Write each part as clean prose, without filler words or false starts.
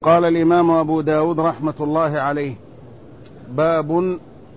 قال الإمام أبو داود رحمة الله عليه: باب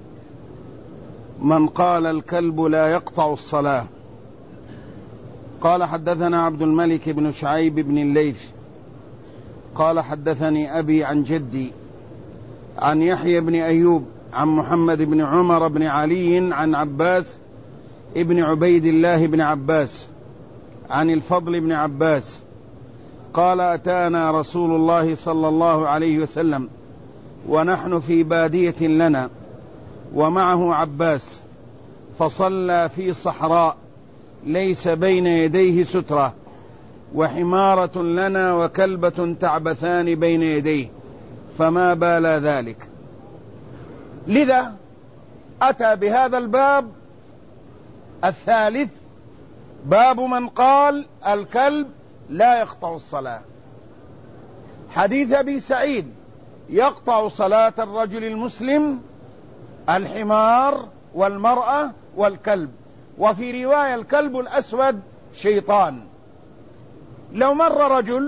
من قال الكلب لا يقطع الصلاة. قال: حدثنا عبد الملك بن شعيب بن الليث قال: حدثني أبي عن جدي عن يحيى بن أيوب عن محمد بن عمر بن علي عن عباس ابن عبيد الله بن عباس عن الفضل بن عباس قال: أتانا رسول الله صلى الله عليه وسلم ونحن في بادية لنا ومعه عباس، فصلى في صحراء ليس بين يديه سترة، وحمارة لنا وكلبة تعبثان بين يديه، فما بال ذلك. لذا أتى بهذا الباب الثالث، باب من قال الكلب لا يقطع الصلاة. حديث أبي سعيد: يقطع صلاة الرجل المسلم الحمار والمرأة والكلب، وفي رواية الكلب الأسود شيطان. لو مر رجل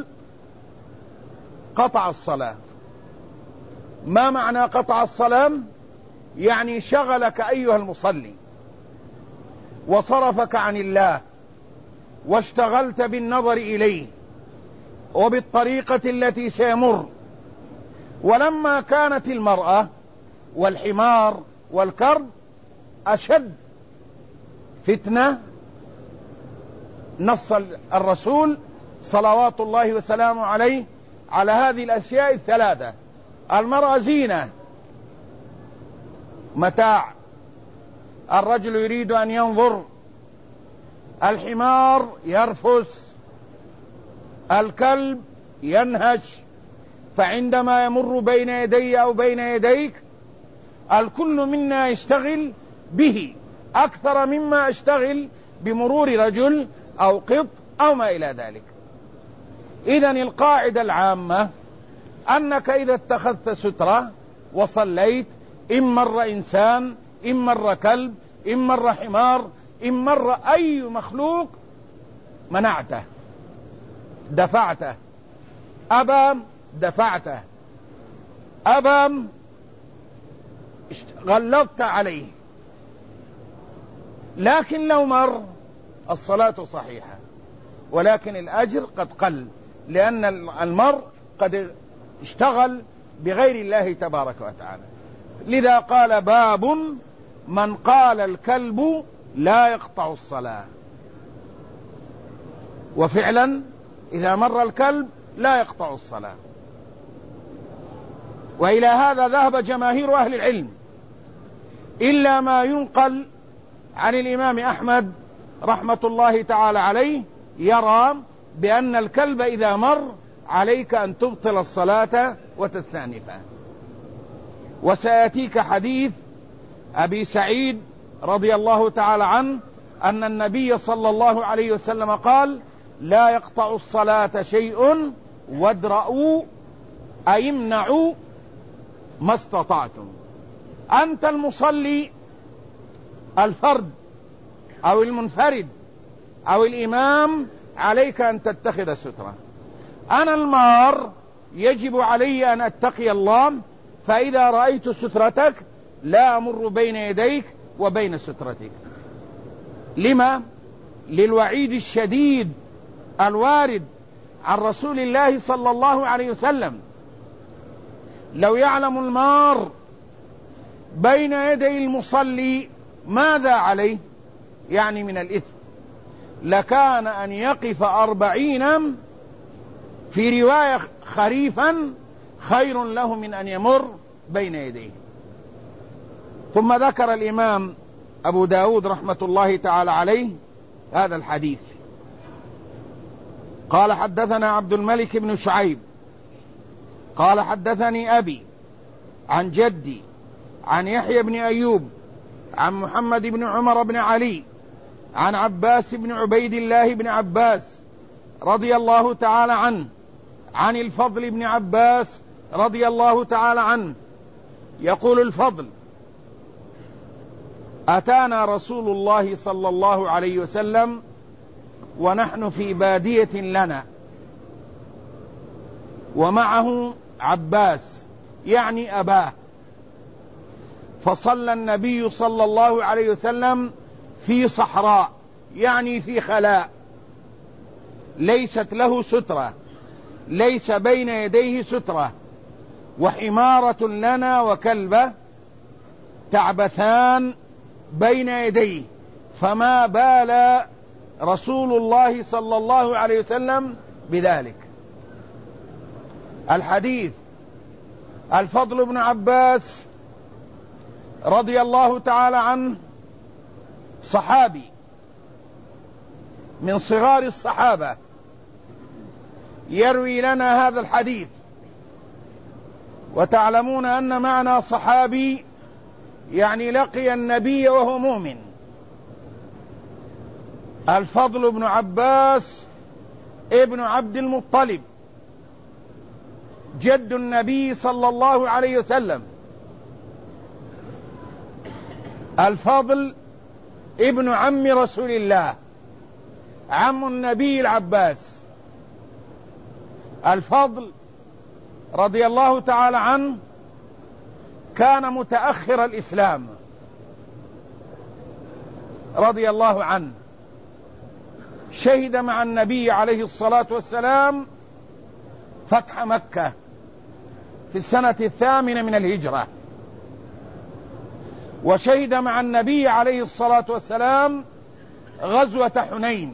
قطع الصلاة. ما معنى قطع الصلاة؟ يعني شغلك أيها المصلي وصرفك عن الله، واشتغلت بالنظر إليه وبالطريقة التي سيمر. ولما كانت المرأة والحمار والكرب أشد فتنة، نص الرسول صلوات الله وسلامه عليه على هذه الأشياء الثلاثة: المرأة زينة متاع، الرجل يريد أن ينظر، الحمار يرفس، الكلب ينهش. فعندما يمر بين يدي أو بين يديك الكل منا يشتغل به أكثر مما اشتغل بمرور رجل أو قط أو ما إلى ذلك. إذن القاعدة العامة أنك إذا اتخذت سترة وصليت، إن مر إنسان، إن مر كلب، إن مر حمار، إن مر أي مخلوق، منعته، دفعته، أبى دفعته، أبى غلظت عليه. لكن لو مر الصلاة صحيحة، ولكن الأجر قد قل، لأن المرء قد اشتغل بغير الله تبارك وتعالى. لذا قال: باب من قال الكلب لا يقطع الصلاة. وفعلا إذا مر الكلب لا يقطع الصلاة. وإلى هذا ذهب جماهير أهل العلم، إلا ما ينقل عن الإمام أحمد رحمة الله تعالى عليه، يرى بأن الكلب إذا مر عليك أن تبطل الصلاة وتستأنفها. وسيأتيك حديث أبي سعيد رضي الله تعالى عنه أن النبي صلى الله عليه وسلم قال: لا يقطع الصلاة شيء وادرؤوا أي امنعوا ما استطعتم. أنت المصلي الفرد أو المنفرد أو الإمام عليك أن تتخذ سترة. أنا المار يجب علي أن أتقي الله، فإذا رأيت سترتك لا أمر بين يديك وبين سترتك. لما؟ للوعيد الشديد الوارد عن رسول الله صلى الله عليه وسلم. لو يعلم المار بين يدي المصلي ماذا عليه يعني من الإثم، لكان أن يقف 40 في رواية خريفا خير له من أن يمر بين يديه. ثم ذكر الإمام أبو داود رحمة الله تعالى عليه هذا الحديث. قال: حدثنا عبد الملك بن شعيب قال: حدثني أبي عن جدي عن يحيى بن أيوب عن محمد بن عمر بن علي عن عباس بن عبيد الله بن عباس رضي الله تعالى عنه عن الفضل بن عباس رضي الله تعالى عنه يقول الفضل: أتانا رسول الله صلى الله عليه وسلم ونحن في بادية لنا ومعه عباس يعني أباه. فصلى النبي صلى الله عليه وسلم في صحراء يعني في خلاء، ليست له سترة، ليس بين يديه سترة، وحمارة لنا وكلبة تعبثان بين يديه، فما بال رسول الله صلى الله عليه وسلم بذلك. الحديث الفضل بن عباس رضي الله تعالى عنه صحابي من صغار الصحابة، يروي لنا هذا الحديث. وتعلمون أن معنى صحابي يعني لقي النبي وهو مؤمن. الفضل بن عباس ابن عبد المطلب جد النبي صلى الله عليه وسلم. الفضل ابن عم رسول الله، عم النبي العباس. الفضل رضي الله تعالى عنه كان متأخر الإسلام رضي الله عنه، شهد مع النبي عليه الصلاة والسلام فتح مكة في السنة 8 من الهجرة، وشهد مع النبي عليه الصلاة والسلام غزوة حنين،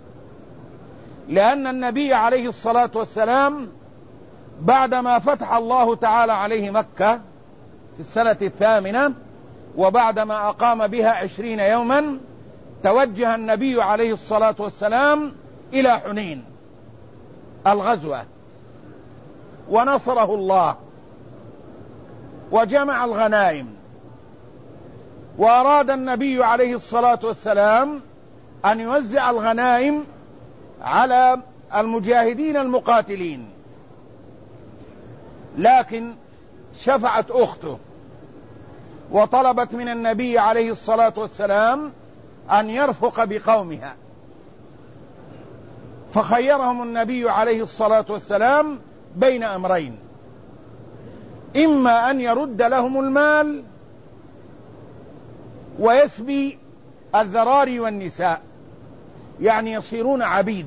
لأن النبي عليه الصلاة والسلام بعدما فتح الله تعالى عليه مكة في السنة 8 وبعدما أقام بها 20 يوما، توجه النبي عليه الصلاة والسلام إلى حنين الغزوة، ونصره الله وجمع الغنائم. وأراد النبي عليه الصلاة والسلام أن يوزع الغنائم على المجاهدين المقاتلين، لكن شفعت أخته وطلبت من النبي عليه الصلاة والسلام أن يرفق بقومها، فخيرهم النبي عليه الصلاة والسلام بين أمرين: إما أن يرد لهم المال ويسبي الذراري والنساء، يعني يصيرون عبيد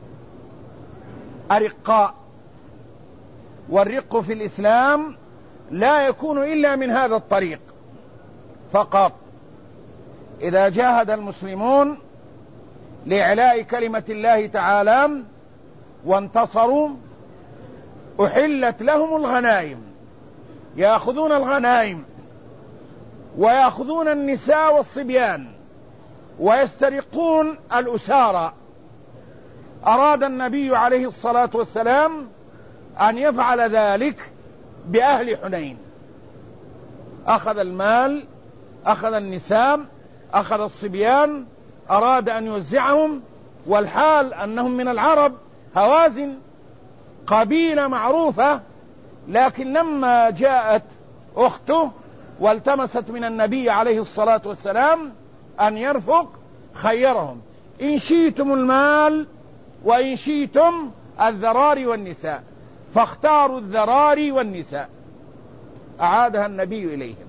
أرقاء، والرق في الإسلام لا يكون إلا من هذا الطريق فقط. إذا جاهد المسلمون لإعلاء كلمة الله تعالى وانتصروا أحلت لهم الغنائم، يأخذون الغنائم ويأخذون النساء والصبيان ويسترقون الأسارى. أراد النبي عليه الصلاة والسلام أن يفعل ذلك بأهل حنين، أخذ المال، أخذ النساء، أخذ الصبيان، أراد أن يوزعهم، والحال أنهم من العرب، هوازن قبيلة معروفة. لكن لما جاءت أخته والتمست من النبي عليه الصلاة والسلام أن يرفق، خيرهم: إن شئتم المال وإن شئتم الذراري والنساء، فاختاروا الذراري والنساء. أعادها النبي إليهم،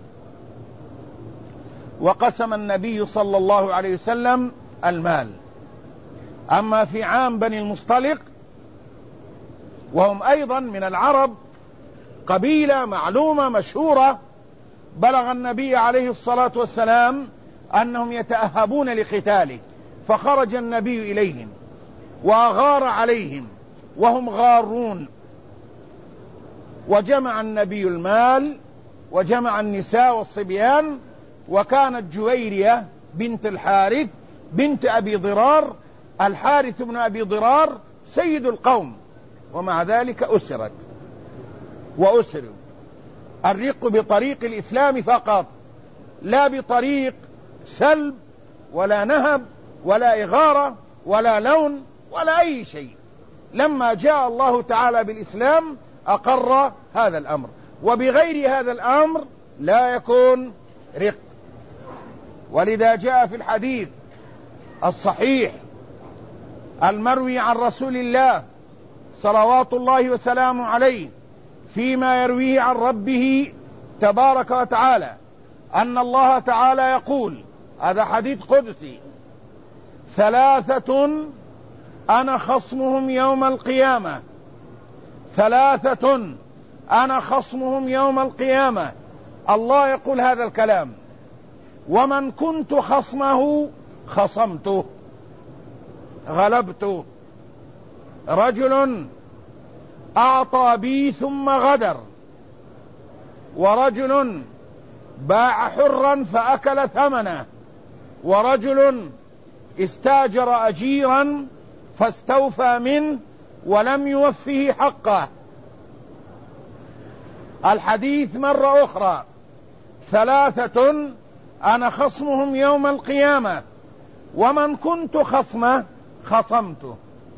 وقسم النبي صلى الله عليه وسلم المال. أما في عام بني المصطلق، وهم أيضا من العرب، قبيلة معلومة مشهورة، بلغ النبي عليه الصلاة والسلام أنهم يتأهبون لقتاله، فخرج النبي إليهم وأغار عليهم وهم غارون، وجمع النبي المال وجمع النساء والصبيان. وكانت جويرية بنت الحارث بنت أبي ضرار، الحارث بن أبي ضرار سيد القوم، ومع ذلك أسرت وأسروا. الرق بطريق الإسلام فقط، لا بطريق سلب ولا نهب ولا إغارة ولا لون ولا أي شيء. لما جاء الله تعالى بالإسلام أقر هذا الأمر، وبغير هذا الأمر لا يكون رق. ولذا جاء في الحديث الصحيح المروي عن رسول الله صلوات الله وسلامه عليه فيما يرويه عن ربه تبارك وتعالى أن الله تعالى يقول، هذا حديث قدسي: ثلاثة أنا خصمهم يوم القيامة، ثلاثة أنا خصمهم يوم القيامة. الله يقول هذا الكلام: ومن كنت خصمه خصمته، غلبته. رجل أعطى بي ثم غدر، ورجل باع حرا فأكل ثمنه، ورجل استاجر أجيرا فاستوفى منه ولم يوفه حقه. الحديث مرة أخرى: ثلاثة أنا خصمهم يوم القيامة، ومن كنت خصمه خصمته.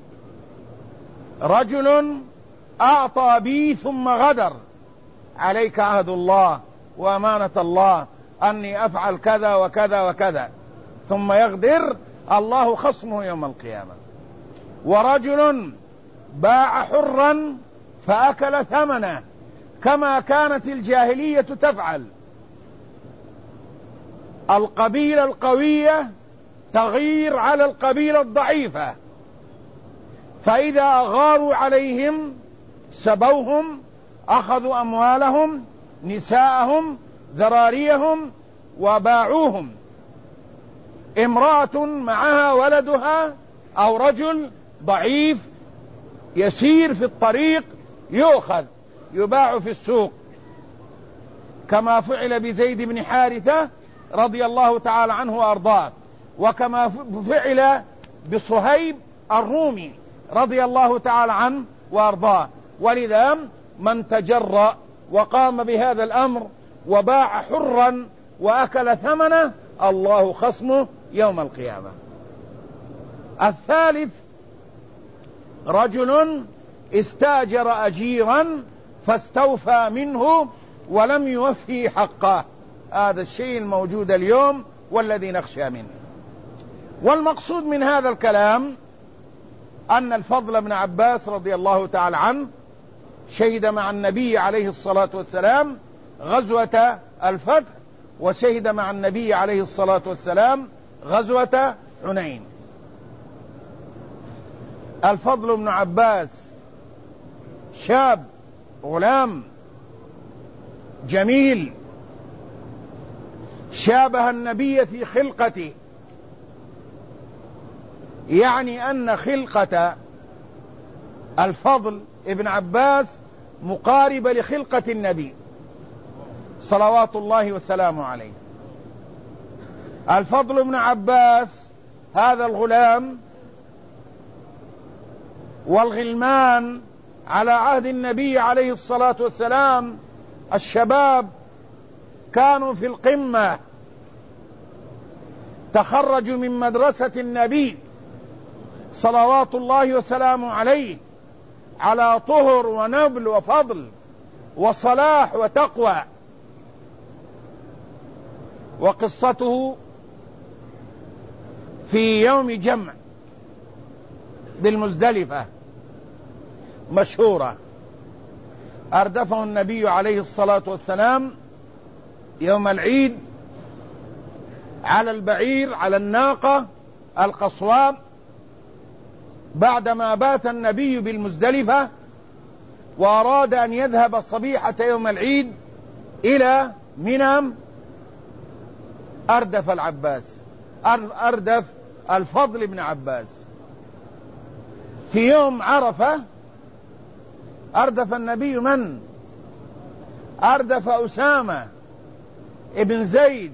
رجل أعطى بي ثم غدر، عليك عهد الله وأمانة الله أني أفعل كذا وكذا وكذا، ثم يغدر، الله خصمه يوم القيامة. ورجل باع حرا فأكل ثمنه، كما كانت الجاهلية تفعل. القبيلة القوية تغير على القبيلة الضعيفة، فإذا أغاروا عليهم سبوهم، أخذوا أموالهم، نساءهم، ذراريهم، وباعوهم. امرأة معها ولدها أو رجل ضعيف يسير في الطريق يؤخذ يباع في السوق، كما فعل بزيد بن حارثة رضي الله تعالى عنه وأرضاه، وكما فعل بصهيب الرومي رضي الله تعالى عنه وأرضاه. ولذا من تجرأ وقام بهذا الأمر وباع حرا وأكل ثمنه، الله خصمه يوم القيامة. الثالث: رجل استاجر أجيرا فاستوفى منه ولم يوفي حقه. هذا الشيء الموجود اليوم والذي نخشى منه. والمقصود من هذا الكلام أن الفضل بن عباس رضي الله تعالى عنه شهد مع النبي عليه الصلاة والسلام غزوة الفتح، وشهد مع النبي عليه الصلاة والسلام غزوة حنين. الفضل بن عباس شاب غلام جميل، شابه النبي في خلقته، يعني أن خلقة الفضل ابن عباس مقاربة لخلقة النبي صلوات الله وسلامه عليه. الفضل بن عباس هذا الغلام والغلمان على عهد النبي عليه الصلاة والسلام، الشباب كانوا في القمة، تخرجوا من مدرسة النبي صلوات الله وسلامه عليه على طهر ونبل وفضل وصلاح وتقوى. وقصته في يوم جمع بالمزدلفة مشهورة. أردفه النبي عليه الصلاة والسلام يوم العيد على البعير، على الناقة القصواء، بعدما بات النبي بالمزدلفة وأراد أن يذهب صبيحة يوم العيد إلى منى. أردف العباس، أردف الفضل بن عباس في يوم عرفة. أردف النبي من؟ أردف أسامة ابن زيد،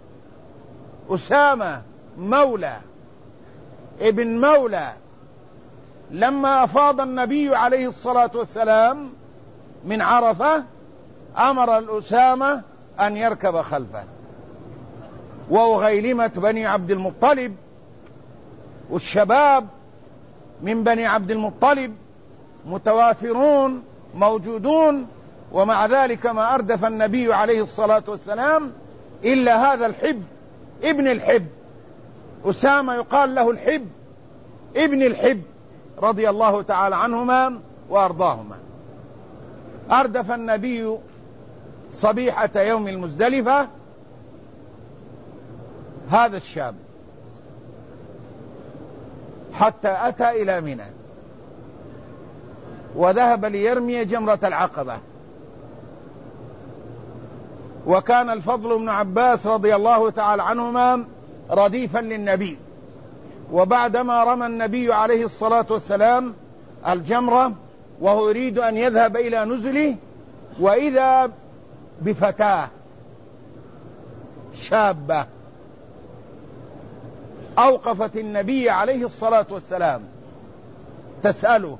أسامة مولى ابن مولى. لما أفاض النبي عليه الصلاة والسلام من عرفة أمر الأسامة أن يركب خلفه، وغيلمة بني عبد المطلب والشباب من بني عبد المطلب متوافرون موجودون، ومع ذلك ما أردف النبي عليه الصلاة والسلام إلا هذا الحب ابن الحب، أسامة يقال له الحب ابن الحب رضي الله تعالى عنهما وأرضاهما. أردف النبي صبيحة يوم المزدلفة هذا الشاب حتى أتى إلى منى وذهب ليرمي جمرة العقبة. وكان الفضل بن عباس رضي الله تعالى عنهما رديفا للنبي، وبعدما رمى النبي عليه الصلاة والسلام الجمرة وهو يريد أن يذهب إلى نزله، وإذا بفتاة شابة أوقفت النبي عليه الصلاة والسلام تسأله،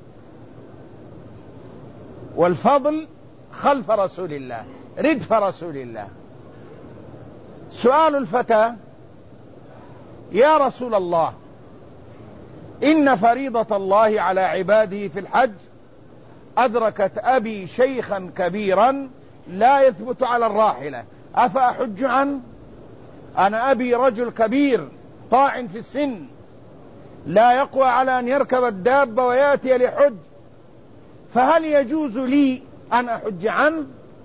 والفضل خلف رسول الله ردف رسول الله. سؤال الفتاة: يا رسول الله، إن فريضة الله على عباده في الحج أدركت أبي شيخا كبيرا لا يثبت على الراحلة، أفأحج عنه؟ أنا أبي رجل كبير طاع في السن لا يقوى على أن يركب الدابة ويأتي لحج، فهل يجوز لي أن أحج عنه؟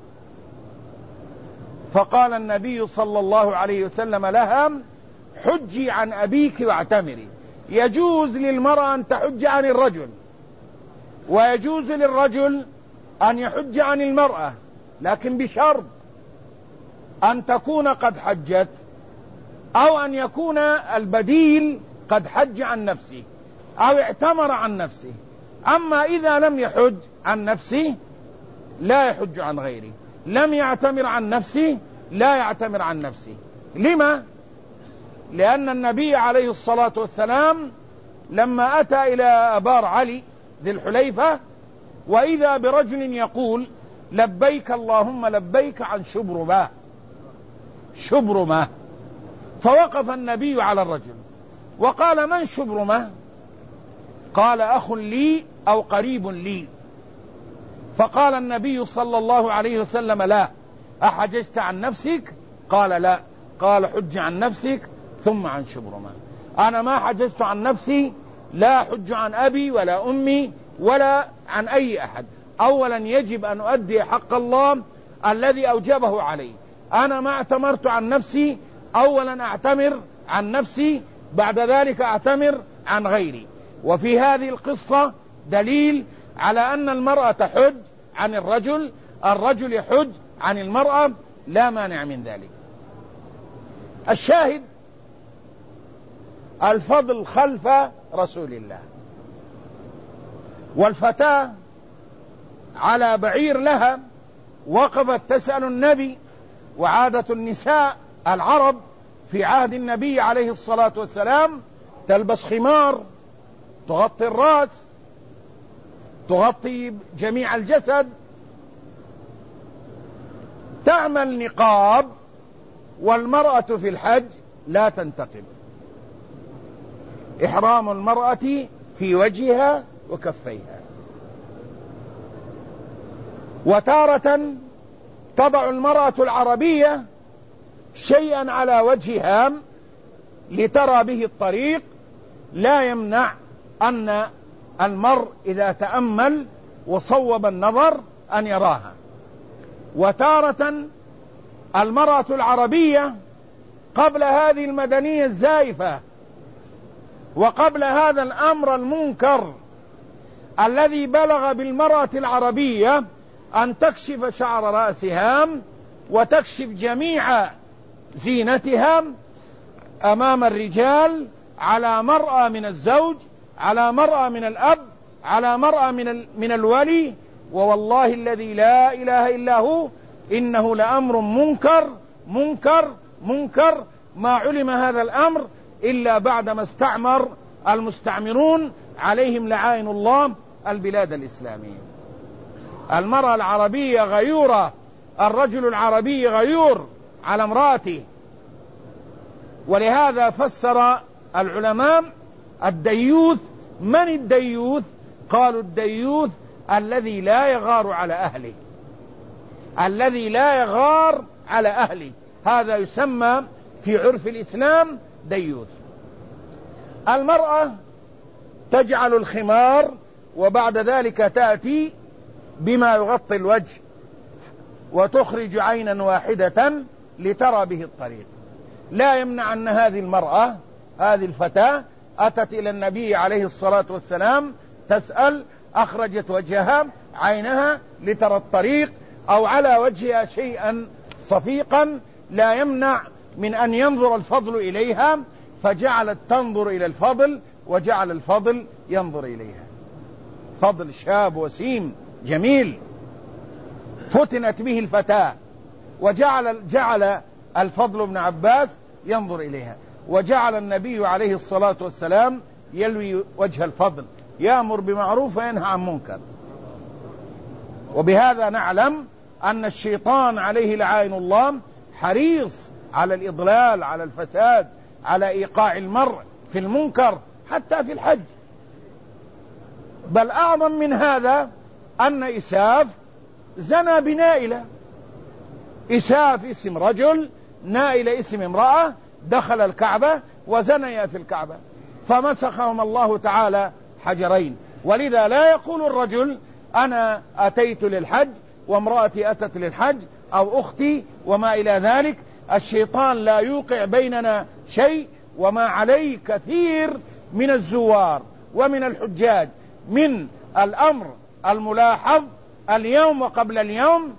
فقال النبي صلى الله عليه وسلم لها: حجي عن أبيك واعتمري. يجوز للمرأة أن تحج عن الرجل، ويجوز للرجل أن يحج عن المرأة، لكن بشرط أن تكون قد حجت، أو أن يكون البديل قد حج عن نفسه أو اعتمر عن نفسه. أما إذا لم يحج عن نفسه لا يحج عن غيره، لم يعتمر عن نفسه لا يعتمر عن نفسه. لما؟ لأن النبي عليه الصلاة والسلام لما أتى إلى أبار علي ذي الحليفة وإذا برجل يقول: لبيك اللهم لبيك عن شبرمة، فوقف النبي على الرجل وقال: من شبرمة؟ قال: أخ لي أو قريب لي. فقال النبي صلى الله عليه وسلم: لا، أحججت عن نفسك؟ قال: لا. قال: حج عن نفسك ثم عن شبرمة. أنا ما حججت عن نفسي، لا حج عن أبي ولا أمي ولا عن أي أحد. أولا يجب أن أؤدي حق الله الذي أوجبه علي. أنا ما اعتمرت عن نفسي، أولا أعتمر عن نفسي، بعد ذلك أعتمر عن غيري. وفي هذه القصة دليل على أن المرأة تحج عن الرجل، الرجل يحج عن المرأة، لا مانع من ذلك. الشاهد: الفضل خلف رسول الله. والفتاة على بعير لها وقفت تسأل النبي، وعادة النساء العرب في عهد النبي عليه الصلاة والسلام تلبس خمار تغطي الرأس، تغطي جميع الجسد، تعمل نقاب، والمرأة في الحج لا تنتقب. إحرام المرأة في وجهها وكفيها. وتارة تضع المرأة العربية شيئا على وجهها لترى به الطريق، لا يمنع أن المرء إذا تأمل وصوب النظر أن يراها. وتارة المرأة العربية قبل هذه المدنية الزائفة وقبل هذا الأمر المنكر الذي بلغ بالمرأة العربية أن تكشف شعر رأسها وتكشف جميع زينتها أمام الرجال، على مرأى من الزوج، على مرأى من الأب، على مرأى من الولي. ووالله الذي لا إله إلا هو إنه لأمر منكر منكر منكر. ما علم هذا الأمر إلا بعدما استعمر المستعمرون عليهم لعائن الله البلاد الإسلامية. المرأة العربية غيورة، الرجل العربي غيور على امرأته. ولهذا فسر العلماء الديوث. من الديوث؟ قالوا: الديوث الذي لا يغار على أهله، الذي لا يغار على أهله، هذا يسمى في عرف الإسلام ديوث. المرأة تجعل الخمار وبعد ذلك تأتي بما يغطي الوجه وتخرج عينا واحدة لترى به الطريق. لا يمنع أن هذه المرأة، هذه الفتاة، أتت إلى النبي عليه الصلاة والسلام تسأل، أخرجت وجهها عينها لترى الطريق، أو على وجهها شيئا صفيقا، لا يمنع من أن ينظر الفضل إليها، فجعلت تنظر إلى الفضل وجعل الفضل ينظر إليها. فضل شاب وسيم جميل فتنت به الفتاة، جعل الفضل بن عباس ينظر إليها، وجعل النبي عليه الصلاة والسلام يلوي وجه الفضل، يأمر بمعروف وينهى عن منكر. وبهذا نعلم أن الشيطان عليه لعائن الله حريص على الإضلال، على الفساد، على إيقاع المرء في المنكر حتى في الحج. بل أعظم من هذا أن إساف زنى بنائلة. إساف اسم رجل، نائلة اسم امرأة، دخل الكعبة وزنيا في الكعبة، فمسخهم الله تعالى حجرين. ولذا لا يقول الرجل أنا أتيت للحج وامرأتي أتت للحج أو أختي وما إلى ذلك. الشيطان لا يوقع بيننا شيء، وما عليه كثير من الزوار ومن الحجاج من الأمر الملاحظ اليوم وقبل اليوم: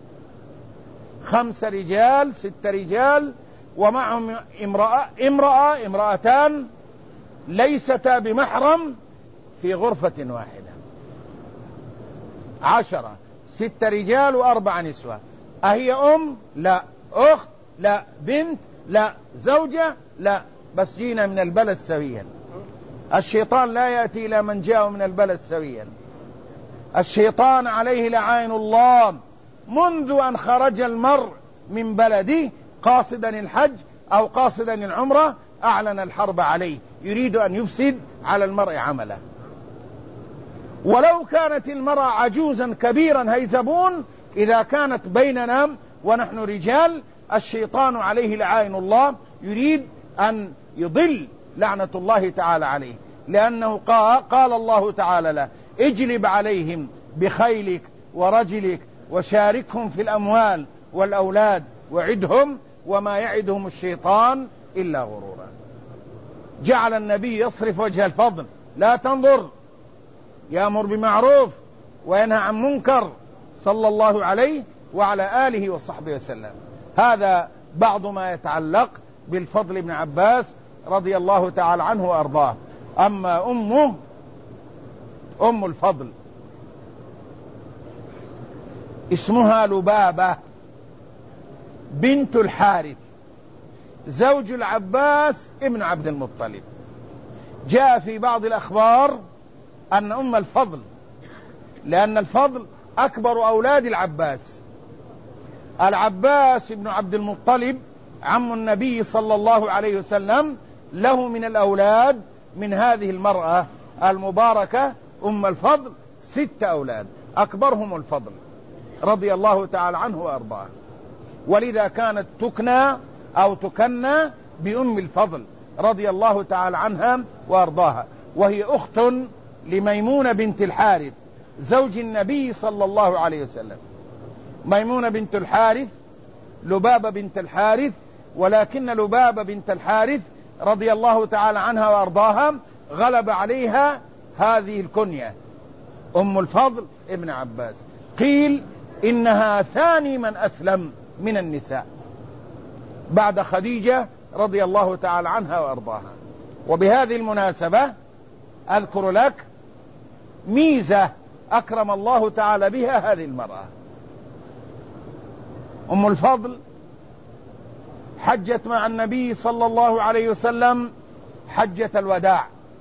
5 رجال 6 رجال ومعهم امرأتان ليستا بمحرم في غرفة واحدة. 10 6 رجال و4 نسوة. أهي أم؟ لا. أخت؟ لا. بنت؟ لا. زوجة؟ لا. بس جينا من البلد سويا. الشيطان لا يأتي إلى من جاء من البلد سويا. الشيطان عليه لعائن الله منذ أن خرج المرء من بلده قاصدا الحج أو قاصدا العمرة أعلن الحرب عليه، يريد أن يفسد على المرء عمله. ولو كانت المرأة عجوزا كبيرا هيزبون، إذا كانت بيننا ونحن رجال، الشيطان عليه لعائن الله يريد أن يضل لعنة الله تعالى عليه، لأنه قال الله تعالى له: اجلب عليهم بخيلك ورجلك وشاركهم في الأموال والأولاد وعدهم وما يعدهم الشيطان إلا غرورا. جعل النبي يصرف وجه الفضل، لا تنظر، يأمر بمعروف وينهى عن منكر صلى الله عليه وعلى آله وصحبه وسلم. هذا بعض ما يتعلق بالفضل بن عباس رضي الله تعالى عنه وأرضاه. أما أمه، أم الفضل، اسمها لبابة بنت الحارث زوج العباس ابن عبد المطلب. جاء في بعض الأخبار أن أم الفضل، لأن الفضل أكبر أولاد العباس، العباس ابن عبد المطلب عم النبي صلى الله عليه وسلم، له من الأولاد من هذه المرأة المباركة أم الفضل 6 أولاد، أكبرهم الفضل رضي الله تعالى عنه وأرضاه. ولذا كانت تكنى أو تكنى بأم الفضل رضي الله تعالى عنها وأرضاها، وهي أخت لميمونة بنت الحارث زوج النبي صلى الله عليه وسلم. ميمونة بنت الحارث، لبابة بنت الحارث، ولكن لبابة بنت الحارث رضي الله تعالى عنها وأرضاها غلب عليها هذه الكنية أم الفضل ابن عباس. قيل إنها ثاني من أسلم من النساء بعد خديجة رضي الله تعالى عنها وأرضاها. وبهذه المناسبة أذكر لك ميزة أكرم الله تعالى بها هذه المرأة. أم الفضل حجت مع النبي صلى الله عليه وسلم حجة الوداع،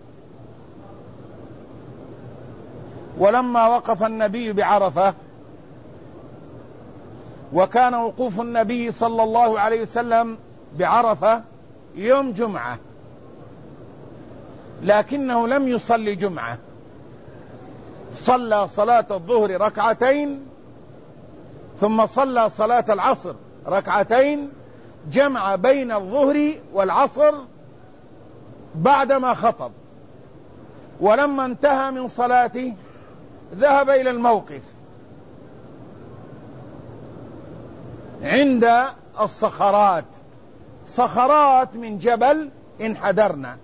ولما وقف النبي بعرفة، وكان وقوف النبي صلى الله عليه وسلم بعرفة يوم جمعة، لكنه لم يصلي جمعة، صلى صلاة الظهر ركعتين ثم صلى صلاة العصر ركعتين، جمع بين الظهر والعصر بعدما خطب. ولما انتهى من صلاته ذهب إلى الموقف عند الصخرات، صخرات من جبل انحدرنا،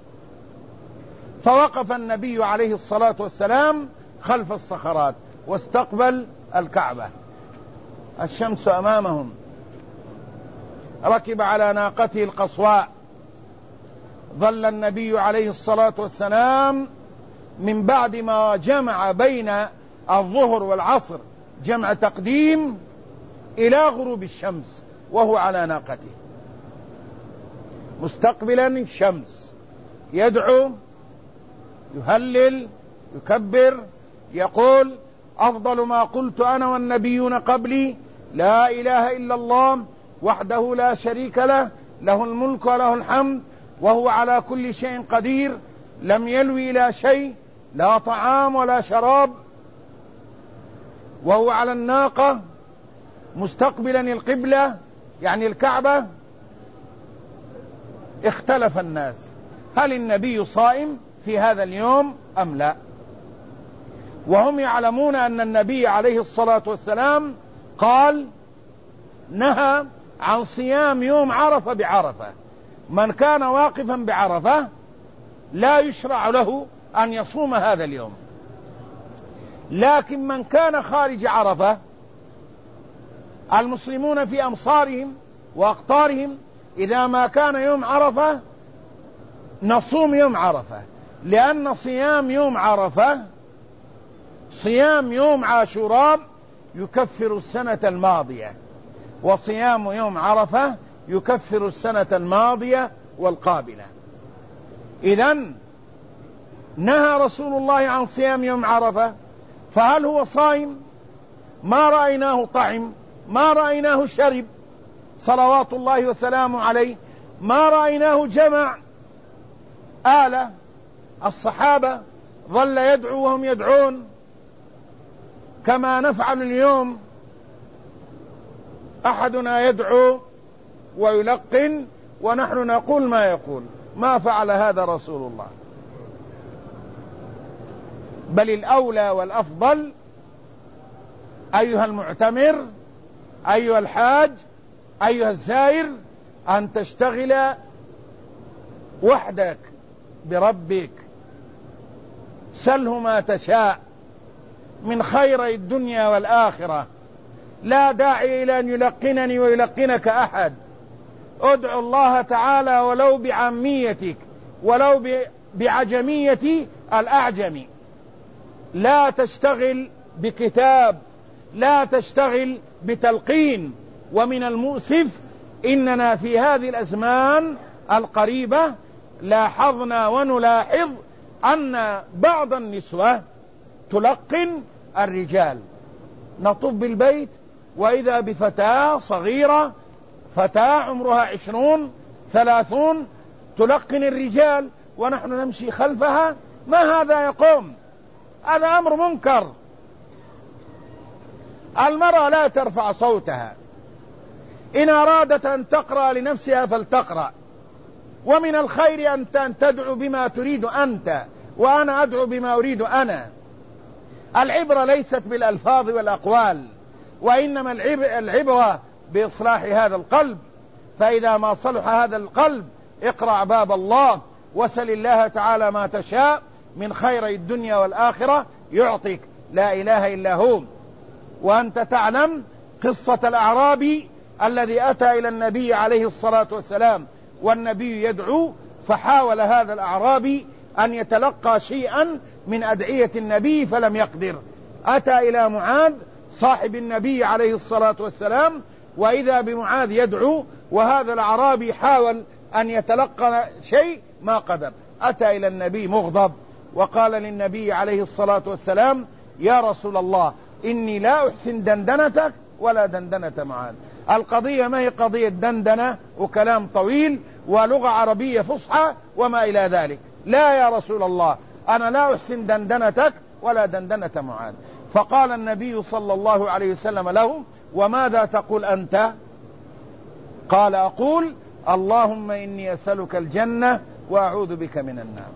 فوقف النبي عليه الصلاة والسلام خلف الصخرات واستقبل الكعبة، الشمس أمامهم، ركب على ناقته القصواء، ظل النبي عليه الصلاة والسلام من بعد ما جمع بين الظهر والعصر جمع تقديم إلى غروب الشمس وهو على ناقته مستقبلا الشمس، يدعو، يهلل، يكبر، يقول: أفضل ما قلت أنا والنبيون قبلي لا إله إلا الله وحده لا شريك له، له الملك وله الحمد وهو على كل شيء قدير، لم يلوي إلى شيء، لا طعام ولا شراب، وهو على الناقة مستقبلا القبلة يعني الكعبة. اختلف الناس هل النبي صائم في هذا اليوم أم لا، وهم يعلمون أن النبي عليه الصلاة والسلام قال نهى عن صيام يوم عرفة بعرفة، من كان واقفا بعرفة لا يشرع له أن يصوم هذا اليوم، لكن من كان خارج عرفة، المسلمون في أمصارهم وأقطارهم، إذا ما كان يوم عرفة نصوم يوم عرفة، لأن صيام يوم عرفة صيام يوم عاشوراء يكفر السنة الماضية، وصيام يوم عرفة يكفر السنة الماضية والقابلة. إذن نهى رسول الله عن صيام يوم عرفة، فهل هو صائم؟ ما رأيناه طعم، ما رأيناه شرب صلوات الله وسلامه عليه، ما رأيناه جمع آلة، الصحابة ظل يدعو وهم يدعون كما نفعل اليوم، أحدنا يدعو ويلقن ونحن نقول ما يقول، ما فعل هذا رسول الله. بل الأولى والأفضل أيها المعتمر، أيها الحاج، أيها الزائر، أن تشتغل وحدك بربك، سله ما تشاء من خير الدنيا والآخرة، لا داعي إلى أن يلقنني ويلقنك أحد، ادعو الله تعالى ولو بعاميتك ولو بعجمية الأعجم، لا تشتغل بكتاب، لا تشتغل بتلقين. ومن المؤسف إننا في هذه الأزمان القريبة لاحظنا ونلاحظ أن بعض النسوة تلقن الرجال، نطف بالبيت وإذا بفتاة صغيرة، فتاة عمرها 20 30 تلقن الرجال ونحن نمشي خلفها، ما هذا يقوم؟ هذا أمر منكر. المرأة لا ترفع صوتها، إن أرادت أن تقرأ لنفسها فلتقرأ، ومن الخير أن تدعو بما تريد أنت وأنا أدعو بما أريد أنا. العبرة ليست بالألفاظ والأقوال، وإنما العبرة بإصلاح هذا القلب، فإذا ما صلح هذا القلب اقرأ باب الله وسل الله تعالى ما تشاء من خير الدنيا والآخرة يعطيك، لا إله إلا هو. وأنت تعلم قصة الأعرابي الذي أتى إلى النبي عليه الصلاة والسلام والنبي يدعو، فحاول هذا الأعرابي أن يتلقى شيئا من أدعية النبي فلم يقدر، أتى إلى معاذ صاحب النبي عليه الصلاة والسلام، وإذا بمعاذ يدعو وهذا الأعرابي حاول أن يتلقى شيء ما قدر، أتى إلى النبي مغضب وقال للنبي عليه الصلاة والسلام: يا رسول الله إني لا أحسن دندنتك ولا دندنة معاذ. القضية ما هي قضية دندنة وكلام طويل ولغة عربية فصحى وما إلى ذلك، لا يا رسول الله أنا لا أحسن دندنتك ولا دندنة معاذ. فقال النبي صلى الله عليه وسلم له: وماذا تقول أنت؟ قال: أقول اللهم إني أسألك الجنة وأعوذ بك من النار.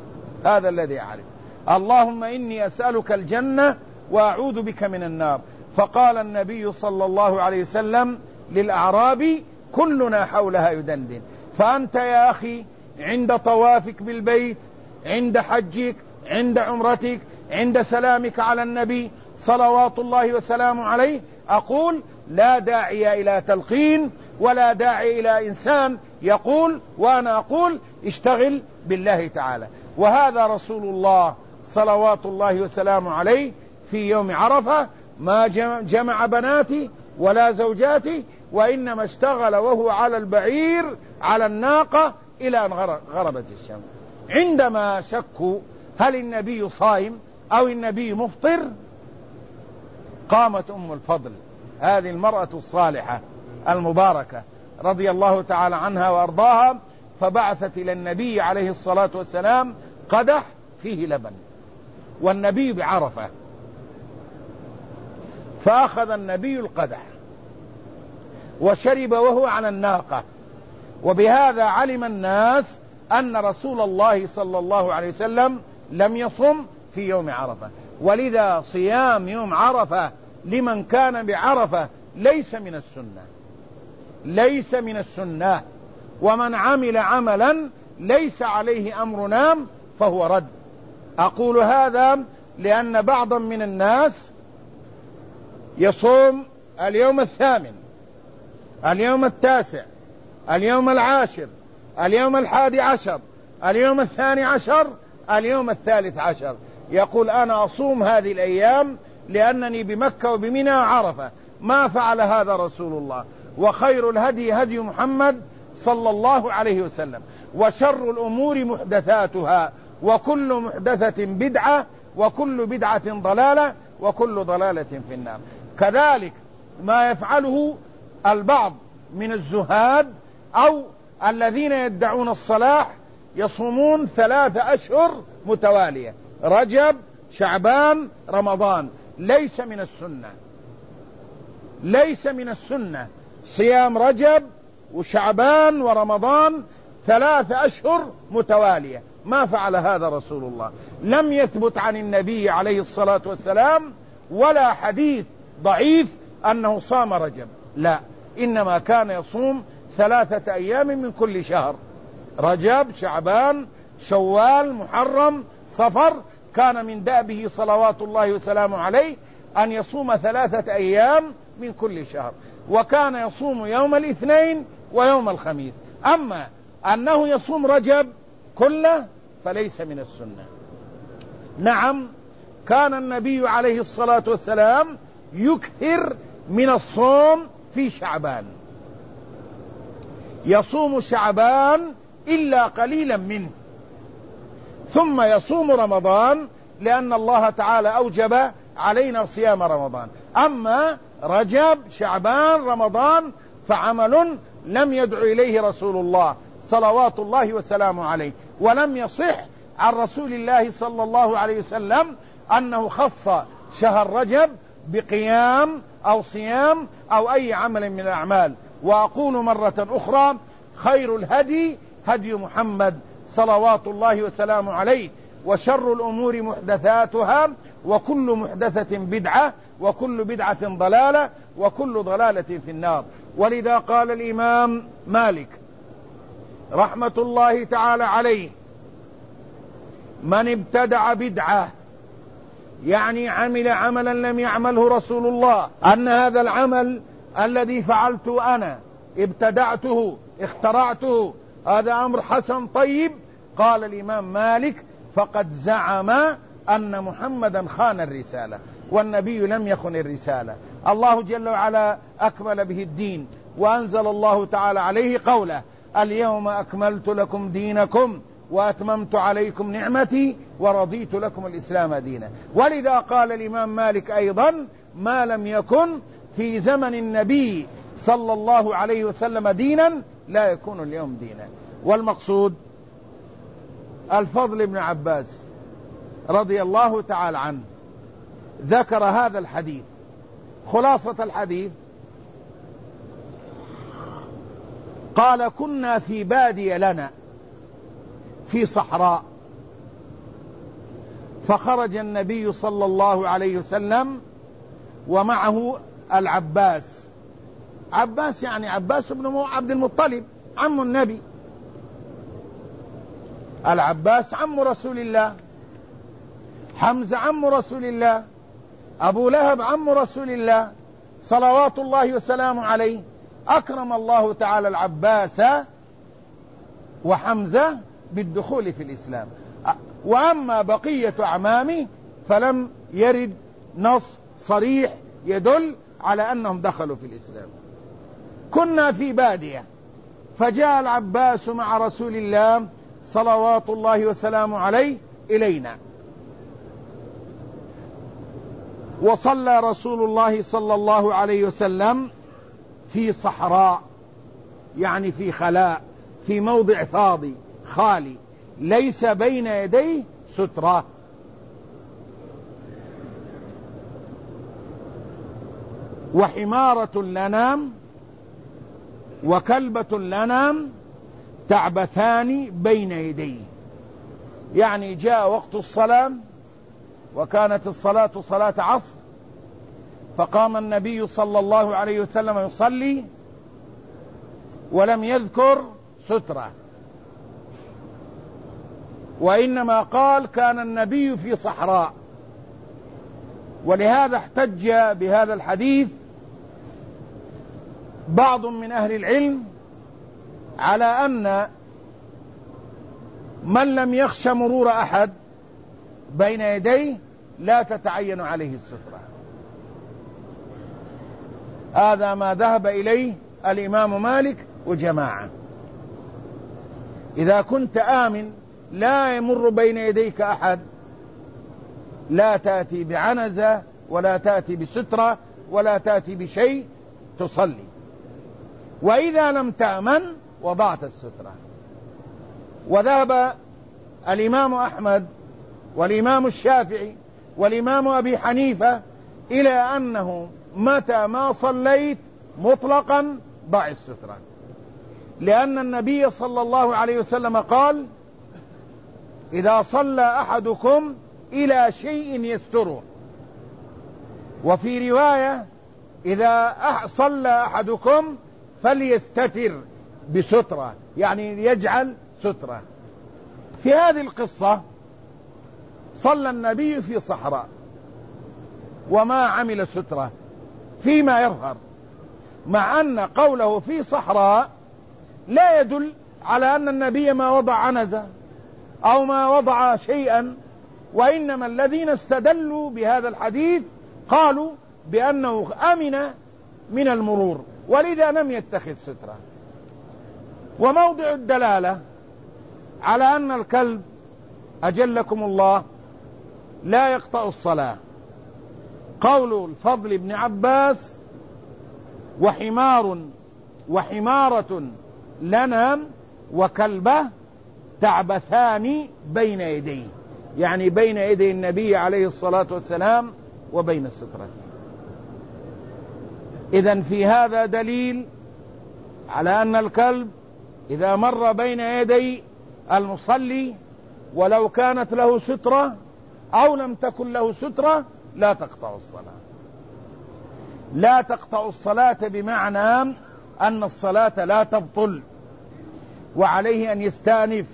هذا الذي أعرف، اللهم إني أسألك الجنة وأعوذ بك من النار. فقال النبي صلى الله عليه وسلم للأعرابي: كلنا حولها يدندن. فأنت يا أخي عند طوافك بالبيت، عند حجك، عند عمرتك، عند سلامك على النبي صلوات الله وسلامه عليه، أقول: لا داعي إلى تلقين ولا داعي إلى إنسان يقول وأنا أقول، اشتغل بالله تعالى. وهذا رسول الله صلوات الله وسلامه عليه في يوم عرفة ما جمع بناتي ولا زوجاتي، وإنما اشتغل وهو على البعير على الناقة إلى أن غربت الشمس. عندما شكوا هل النبي صائم أو النبي مفطر، قامت أم الفضل هذه المرأة الصالحة المباركة رضي الله تعالى عنها وأرضاها، فبعثت إلى النبي عليه الصلاة والسلام قدح فيه لبن، والنبي بعرفة، فأخذ النبي القدح وشرب وهو على الناقة. وبهذا علم الناس أن رسول الله صلى الله عليه وسلم لم يصم في يوم عرفة. ولذا صيام يوم عرفة لمن كان بعرفة ليس من السنة، ليس من السنة. ومن عمل عملا ليس عليه أمرنا فهو رد. أقول هذا لأن بعضا من الناس يصوم اليوم 8، اليوم 9، اليوم 10، اليوم 11، اليوم 12، اليوم 13، يقول: أنا أصوم هذه الأيام لأنني بمكة وبمنى عرفة. ما فعل هذا رسول الله. وخير الهدي هدي محمد صلى الله عليه وسلم، وشر الأمور محدثاتها، وكل محدثة بدعة، وكل بدعة ضلالة، وكل ضلالة في النار. كذلك ما يفعله البعض من الزهاد أو الذين يدعون الصلاح، يصومون 3 أشهر متوالية: رجب، شعبان، رمضان. ليس من السنة، ليس من السنة صيام رجب وشعبان ورمضان 3 أشهر متوالية. ما فعل هذا رسول الله. لم يثبت عن النبي عليه الصلاة والسلام ولا حديث ضعيف أنه صام رجب، لا، إنما كان يصوم 3 أيام من كل شهر: رجب، شعبان، شوال، محرم، صفر. كان من دأبه صلوات الله وسلامه عليه أن يصوم 3 أيام من كل شهر، وكان يصوم يوم الاثنين ويوم الخميس. أما أنه يصوم رجب كله فليس من السنة. نعم، كان النبي عليه الصلاة والسلام يكثر من الصوم في شعبان، يصوم شعبان إلا قليلا منه، ثم يصوم رمضان لأن الله تعالى أوجب علينا صيام رمضان. أما رجب، شعبان، رمضان فعمل لم يدعو إليه رسول الله صلوات الله وسلامه عليه، ولم يصح عن رسول الله صلى الله عليه وسلم أنه خص شهر رجب بقيام أو صيام أو أي عمل من الأعمال. وأقول مرة أخرى: خير الهدي هدي محمد صلوات الله وسلامه عليه، وشر الأمور محدثاتها، وكل محدثة بدعة، وكل بدعة ضلالة، وكل ضلالة في النار. ولذا قال الإمام مالك رحمة الله تعالى عليه: من ابتدع بدعة، يعني عمل عملا لم يعمله رسول الله، أن هذا العمل الذي فعلته أنا ابتدعته اخترعته، هذا أمر حسن طيب، قال الإمام مالك: فقد زعم أن محمدا خان الرسالة، والنبي لم يخن الرسالة. الله جل وعلا أكمل به الدين، وأنزل الله تعالى عليه قوله: اليوم أكملت لكم دينكم وأتممت عليكم نعمتي ورضيت لكم الإسلام دينا. ولذا قال الإمام مالك أيضا: ما لم يكن في زمن النبي صلى الله عليه وسلم دينا لا يكون اليوم دينا. والمقصود الفضل بن عباس رضي الله تعالى عنه ذكر هذا الحديث. خلاصة الحديث: قال: كنا في بادية لنا في صحراء، فخرج النبي صلى الله عليه وسلم ومعه العباس. عباس يعني عباس بن عبد المطلب عم النبي. العباس عم رسول الله، حمزة عم رسول الله، أبو لهب عم رسول الله صلوات الله وسلامه عليه. أكرم الله تعالى العباس وحمزة بالدخول في الإسلام. وأما بقية أعمامه فلم يرد نص صريح يدل على أنهم دخلوا في الإسلام. كنا في بادية، فجاء العباس مع رسول الله صلوات الله وسلامه عليه إلينا، وصلى رسول الله صلى الله عليه وسلم في صحراء، يعني في خلاء، في موضع فاضي خالي، ليس بين يديه سترة. وحمارة لنام وكلبة لنام تعبثان بين يديه. يعني جاء وقت الصلاة، وكانت الصلاة صلاة عصر، فقام النبي صلى الله عليه وسلم يصلي ولم يذكر سترة، وإنما قال كان النبي في صحراء. ولهذا احتج بهذا الحديث بعض من أهل العلم على أن من لم يخش مرور أحد بين يديه لا تتعين عليه السترة. هذا ما ذهب إليه الإمام مالك وجماعة. إذا كنت آمن لا يمر بين يديك أحد لا تأتي بعنزة ولا تأتي بسترة ولا تأتي بشيء تصلي. وإذا لم تأمن وضعت السترة. وذهب الإمام أحمد والإمام الشافعي والإمام أبي حنيفة إلى أنه متى ما صليت مطلقا ضع السترة، لأن النبي صلى الله عليه وسلم قال إذا صلى أحدكم إلى شيء يستره. وفي رواية إذا صلى أحدكم فليستتر بسترة، يعني يجعل سترة. في هذه القصة صلى النبي في صحراء وما عمل سترة فيما يظهر، مع أن قوله في صحراء لا يدل على أن النبي ما وضع عنزة أو ما وضع شيئا، وإنما الذين استدلوا بهذا الحديث قالوا بأنه أمن من المرور، ولذا لم يتخذ سترة. وموضع الدلالة على أن الكلب أجلكم الله لا يقطع الصلاة قول الفضل بن عباس وحمارة لنا وكلبة تعبثان بين يديه، يعني بين يدي النبي عليه الصلاة والسلام وبين السترة. إذن في هذا دليل على أن الكلب إذا مر بين يدي المصلي ولو كانت له سترة أو لم تكن له سترة لا تقطع الصلاة. لا تقطع الصلاة بمعنى أن الصلاة لا تبطل، وعليه أن يستأنف،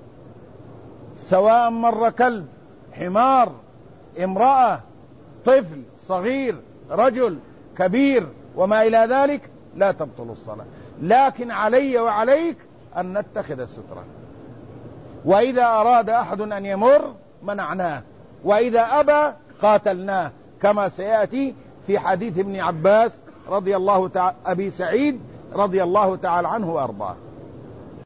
سواء مر كلب، حمار، امرأة، طفل صغير، رجل كبير وما إلى ذلك، لا تبطل الصلاة. لكن علي وعليك أن نتخذ السترة، وإذا أراد أحد أن يمر منعناه، وإذا أبى قاتلناه، كما سيأتي في حديث ابن عباس رضي الله تعالى أبي سعيد رضي الله تعالى عنه وأرضاه.